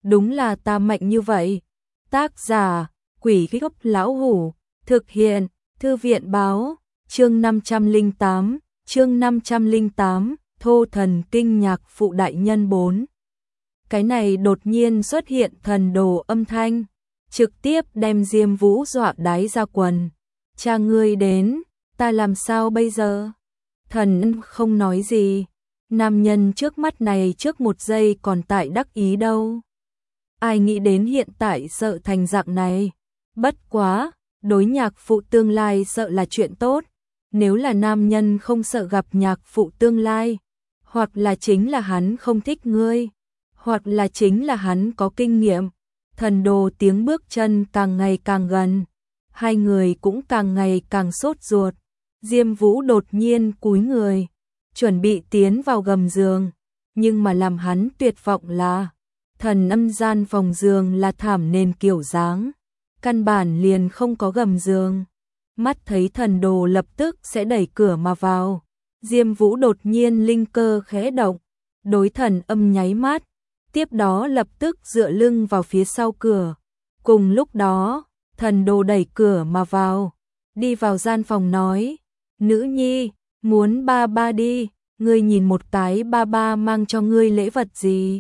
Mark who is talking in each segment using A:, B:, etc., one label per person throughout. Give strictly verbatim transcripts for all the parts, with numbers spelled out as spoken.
A: đúng là ta mạnh như vậy. Tác giả, Quỷ Gốc Lão Hủ, thực hiện, Thư viện Báo, chương năm trăm lẻ tám, chương năm trăm lẻ tám, Thô Thần Kinh Nhạc Phụ Đại Nhân bốn. Cái này đột nhiên xuất hiện thần đồ âm thanh, trực tiếp đem Diêm Vũ dọa đáy ra quần. Cha ngươi đến, ta làm sao bây giờ? Thần không nói gì, nam nhân trước mắt này trước một giây còn tại đắc ý đâu. Ai nghĩ đến hiện tại sợ thành dạng này, bất quá, đối nhạc phụ tương lai sợ là chuyện tốt, nếu là nam nhân không sợ gặp nhạc phụ tương lai, hoặc là chính là hắn không thích ngươi, hoặc là chính là hắn có kinh nghiệm. Thần đồ tiếng bước chân càng ngày càng gần, hai người cũng càng ngày càng sốt ruột. Diêm Vũ đột nhiên cúi người, chuẩn bị tiến vào gầm giường, nhưng mà làm hắn tuyệt vọng là thần âm gian phòng giường là thảm nền kiểu dáng, căn bản liền không có gầm giường. Mắt thấy thần đồ lập tức sẽ đẩy cửa mà vào, Diêm Vũ đột nhiên linh cơ khẽ động, đối thần âm nháy mắt, tiếp đó lập tức dựa lưng vào phía sau cửa. Cùng lúc đó, thần đồ đẩy cửa mà vào, đi vào gian phòng nói, nữ nhi, muốn ba ba đi, ngươi nhìn một cái ba ba mang cho ngươi lễ vật gì.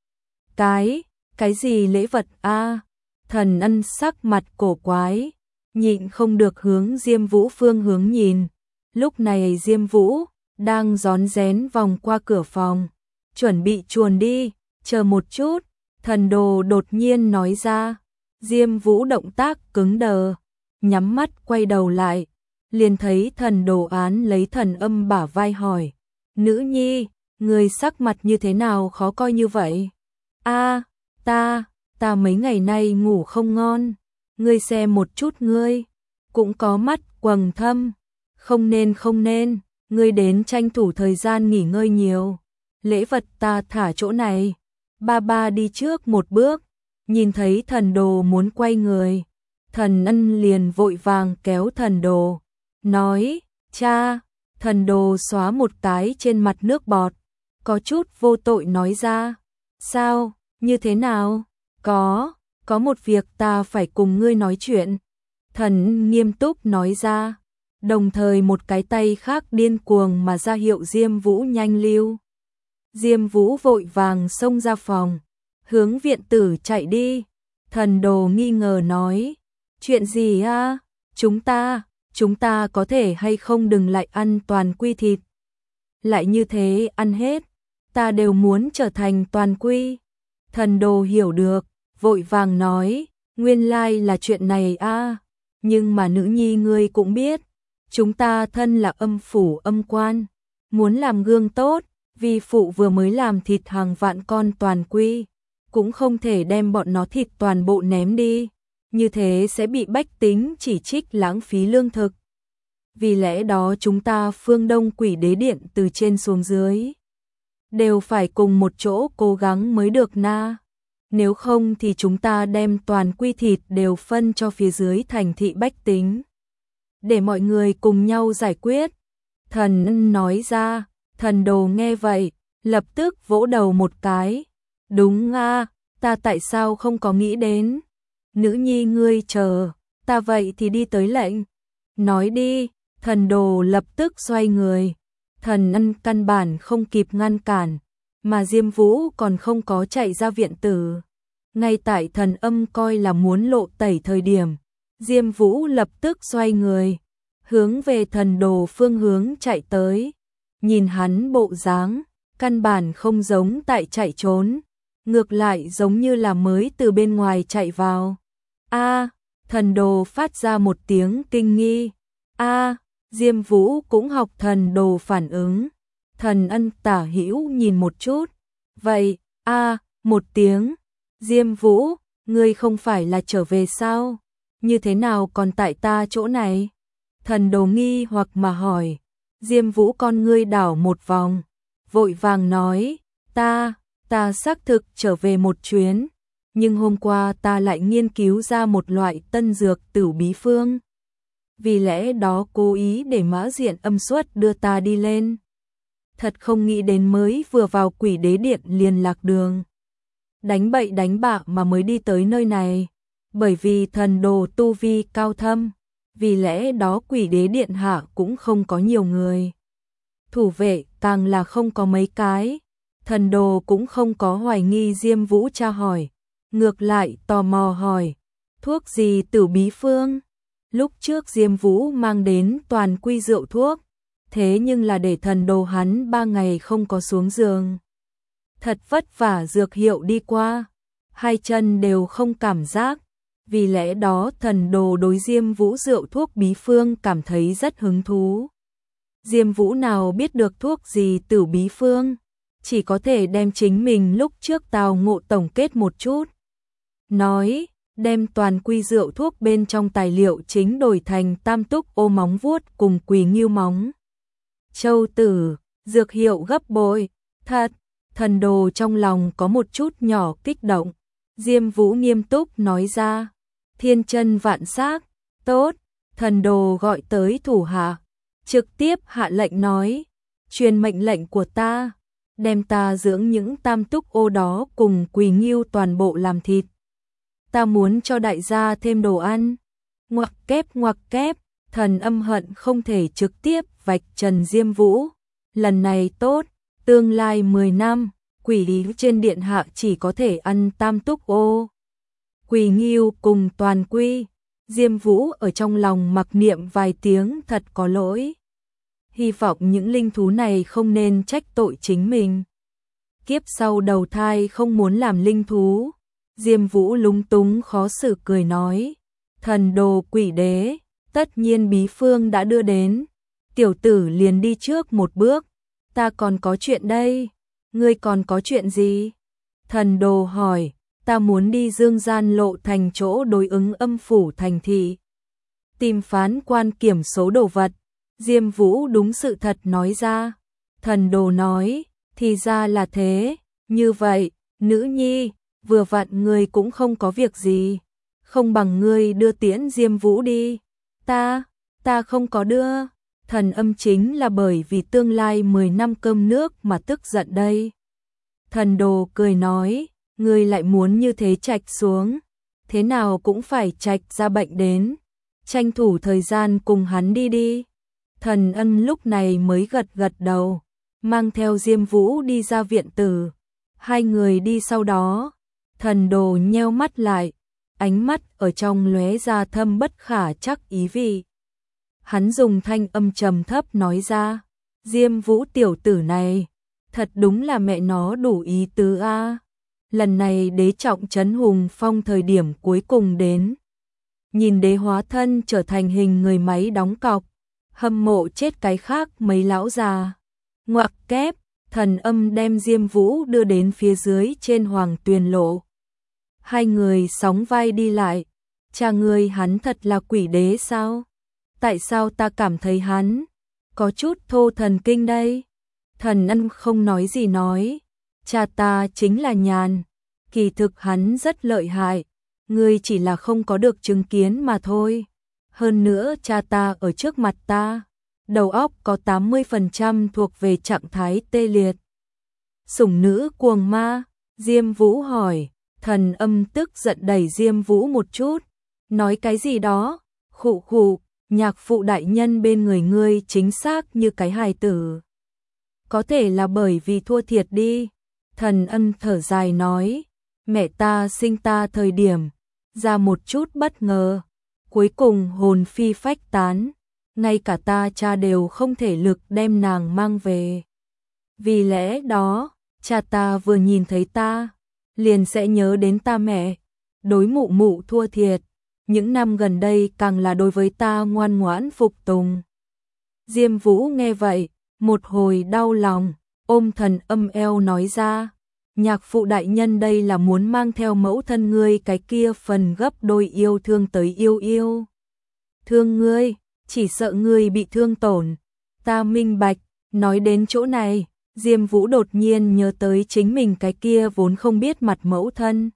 A: Cái, cái gì lễ vật a? Thần ân sắc mặt cổ quái, nhịn không được hướng Diêm Vũ phương hướng nhìn. Lúc này Diêm Vũ đang rón rén vòng qua cửa phòng, chuẩn bị chuồn đi, chờ một chút, thần đồ đột nhiên nói ra. Diêm Vũ động tác cứng đờ, nhắm mắt quay đầu lại, liền thấy thần đồ án lấy thần âm bả vai hỏi, nữ nhi, người sắc mặt như thế nào khó coi như vậy? A, ta, ta mấy ngày nay ngủ không ngon, ngươi xem một chút ngươi, cũng có mắt quầng thâm, không nên không nên, ngươi đến tranh thủ thời gian nghỉ ngơi nhiều, lễ vật ta thả chỗ này, ba ba đi trước một bước. Nhìn thấy thần đồ muốn quay người, thần ân liền vội vàng kéo thần đồ, nói, cha, thần đồ xóa một cái trên mặt nước bọt, có chút vô tội nói ra, sao, như thế nào, có, có một việc ta phải cùng ngươi nói chuyện, thần nghiêm túc nói ra, đồng thời một cái tay khác điên cuồng mà ra hiệu Diêm Vũ nhanh lưu. Diêm Vũ vội vàng xông ra phòng, hướng viện tử chạy đi. Thần đồ nghi ngờ nói, chuyện gì a? Chúng ta, chúng ta có thể hay không đừng lại ăn toàn quy thịt. Lại như thế ăn hết, ta đều muốn trở thành toàn quy. Thần đồ hiểu được, vội vàng nói, nguyên lai là chuyện này a. Nhưng mà nữ nhi ngươi cũng biết, chúng ta thân là âm phủ âm quan, muốn làm gương tốt, vì phụ vừa mới làm thịt hàng vạn con toàn quy, cũng không thể đem bọn nó thịt toàn bộ ném đi, như thế sẽ bị bách tính chỉ trích lãng phí lương thực. Vì lẽ đó chúng ta phương Đông Quỷ Đế Điện từ trên xuống dưới đều phải cùng một chỗ cố gắng mới được na. Nếu không thì chúng ta đem toàn quy thịt đều phân cho phía dưới thành thị bách tính, để mọi người cùng nhau giải quyết. Thần nói ra, thần đồ nghe vậy, lập tức vỗ đầu một cái. Đúng a, ta tại sao không có nghĩ đến? Nữ nhi ngươi chờ, ta vậy thì đi tới lệnh. Nói đi, thần đồ lập tức xoay người. Thần ân căn bản không kịp ngăn cản, mà Diêm Vũ còn không có chạy ra viện tử. Ngay tại thần âm coi là muốn lộ tẩy thời điểm, Diêm Vũ lập tức xoay người, hướng về thần đồ phương hướng chạy tới. Nhìn hắn bộ dáng, căn bản không giống tại chạy trốn, ngược lại giống như là mới từ bên ngoài chạy vào. A, thần đồ phát ra một tiếng kinh nghi. A, Diêm Vũ cũng học thần đồ phản ứng. Thần ân tả hữu nhìn một chút. Vậy, a, một tiếng. Diêm Vũ, ngươi không phải là trở về sao? Như thế nào còn tại ta chỗ này? Thần đồ nghi hoặc mà hỏi. Diêm Vũ con ngươi đảo một vòng, vội vàng nói, ta, ta xác thực trở về một chuyến, nhưng hôm qua ta lại nghiên cứu ra một loại tân dược Tửu Bí Phương. Vì lẽ đó cố ý để Mã Diện Âm Xuất đưa ta đi lên. Thật không nghĩ đến mới vừa vào Quỷ Đế Điện liền lạc đường. đánh bậy đánh bạ mà mới đi tới nơi này. Bởi vì thần đồ tu vi cao thâm, vì lẽ đó Quỷ Đế điện hạ cũng không có nhiều người. Thủ vệ càng là không có mấy cái. Thần đồ cũng không có hoài nghi Diêm Vũ tra hỏi, ngược lại tò mò hỏi, thuốc gì Tử Bí Phương? Lúc trước Diêm Vũ mang đến toàn quy rượu thuốc, thế nhưng là để thần đồ hắn ba ngày không có xuống giường. Thật vất vả dược hiệu đi qua, hai chân đều không cảm giác, vì lẽ đó thần đồ đối Diêm Vũ rượu thuốc bí phương cảm thấy rất hứng thú. Diêm Vũ nào biết được thuốc gì Tử Bí Phương, chỉ có thể đem chính mình lúc trước tào ngộ tổng kết một chút. Nói, đem toàn quy rượu thuốc bên trong tài liệu chính đổi thành tam túc ô móng vuốt cùng quỳ ngưu móng châu tử, dược hiệu gấp bội. Thật, thần đồ trong lòng có một chút nhỏ kích động. Diêm Vũ nghiêm túc nói ra, thiên chân vạn xác, tốt. Thần đồ gọi tới thủ hạ, trực tiếp hạ lệnh nói, truyền mệnh lệnh của ta, đem ta dưỡng những tam túc ô đó cùng quỳ ngưu toàn bộ làm thịt. Ta muốn cho đại gia thêm đồ ăn. Ngoặc kép ngoặc kép, thần âm hận không thể trực tiếp vạch trần Diêm Vũ. Lần này tốt, tương lai mười năm, quỷ lý trên điện hạ chỉ có thể ăn tam túc ô, quỳ ngưu cùng toàn quy. Diêm Vũ ở trong lòng mặc niệm vài tiếng thật có lỗi. Hy vọng những linh thú này không nên trách tội chính mình. Kiếp sau đầu thai không muốn làm linh thú. Diêm Vũ lúng túng khó xử cười nói, thần đồ Quỷ Đế, tất nhiên bí phương đã đưa đến, tiểu tử liền đi trước một bước, ta còn có chuyện đây. Ngươi còn có chuyện gì? Thần đồ hỏi, ta muốn đi Dương Gian Lộ thành chỗ đối ứng âm phủ thành thị, tìm phán quan kiểm số đồ vật. Diêm Vũ đúng sự thật nói ra. Thần đồ nói, thì ra là thế, như vậy, nữ nhi, vừa vặn ngươi cũng không có việc gì, không bằng ngươi đưa tiễn Diêm Vũ đi. Ta, ta không có đưa. Thần âm chính là bởi vì tương lai mười năm cơm nước mà tức giận đây. Thần đồ cười nói, ngươi lại muốn như thế trạch xuống, thế nào cũng phải trạch ra bệnh đến, tranh thủ thời gian cùng hắn đi đi. Thần ân lúc này mới gật gật đầu, mang theo Diêm Vũ đi ra viện tử. Hai người đi sau đó, thần đồ nheo mắt lại, ánh mắt ở trong lóe ra thâm bất khả chắc ý vị. Hắn dùng thanh âm trầm thấp nói ra, Diêm Vũ tiểu tử này, thật đúng là mẹ nó đủ ý tứ a. Lần này đế trọng trấn hùng phong thời điểm cuối cùng đến. Nhìn đế hóa thân trở thành hình người máy đóng cọc, hâm mộ chết cái khác mấy lão già. Ngoặc kép, thần âm đem Diêm Vũ đưa đến phía dưới trên Hoàng Tuyền Lộ. Hai người sóng vai đi lại, cha ngươi hắn thật là quỷ đế sao? Tại sao ta cảm thấy hắn có chút thô thần kinh đây? Thần ân không nói gì nói, cha ta chính là nhàn, kỳ thực hắn rất lợi hại, ngươi chỉ là không có được chứng kiến mà thôi. Hơn nữa cha ta ở trước mặt ta, đầu óc có tám mươi phần trăm thuộc về trạng thái tê liệt. Sủng nữ cuồng ma, Diêm Vũ hỏi. Thần âm tức giận đẩy Diêm Vũ một chút, nói cái gì đó, khụ khụ, nhạc phụ đại nhân bên người ngươi chính xác như cái hài tử. Có thể là bởi vì thua thiệt đi. Thần âm thở dài nói, mẹ ta sinh ta thời điểm, ra một chút bất ngờ, cuối cùng hồn phi phách tán, ngay cả ta cha đều không thể lực đem nàng mang về. Vì lẽ đó, cha ta vừa nhìn thấy ta, liền sẽ nhớ đến ta mẹ, đối mụ mụ thua thiệt, những năm gần đây càng là đối với ta ngoan ngoãn phục tùng. Diêm Vũ nghe vậy, một hồi đau lòng, ôm thần âm eo nói ra, nhạc phụ đại nhân đây là muốn mang theo mẫu thân ngươi cái kia phần gấp đôi yêu thương tới yêu yêu. Thương ngươi, chỉ sợ ngươi bị thương tổn, ta minh bạch. Nói đến chỗ này, Diêm Vũ đột nhiên nhớ tới chính mình cái kia vốn không biết mặt mẫu thân.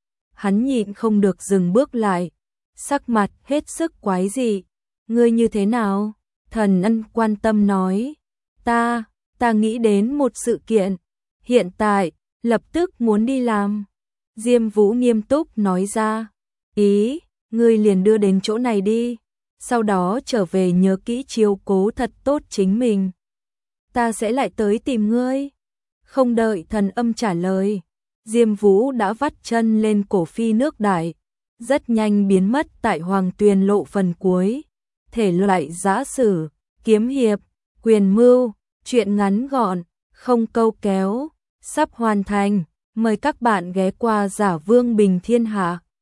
A: Hắn nhịn không được dừng bước lại, sắc mặt hết sức quái dị. Ngươi như thế nào? Thần ân quan tâm nói. Ta, ta nghĩ đến một sự kiện, hiện tại, lập tức muốn đi làm. Diêm Vũ nghiêm túc nói ra, ý, ngươi liền đưa đến chỗ này đi, sau đó trở về nhớ kỹ chiếu cố thật tốt chính mình. Ta sẽ lại tới tìm ngươi. Không đợi Thần Âm trả lời, Diêm Vũ đã vắt chân lên cổ phi nước đại, rất nhanh biến mất tại Hoàng Tuyền lộ phần cuối. Thể loại giã sử, kiếm hiệp, quyền mưu, truyện ngắn gọn, không câu kéo, sắp hoàn thành. Mời các bạn ghé qua Giả Vương Bình Thiên Hạ.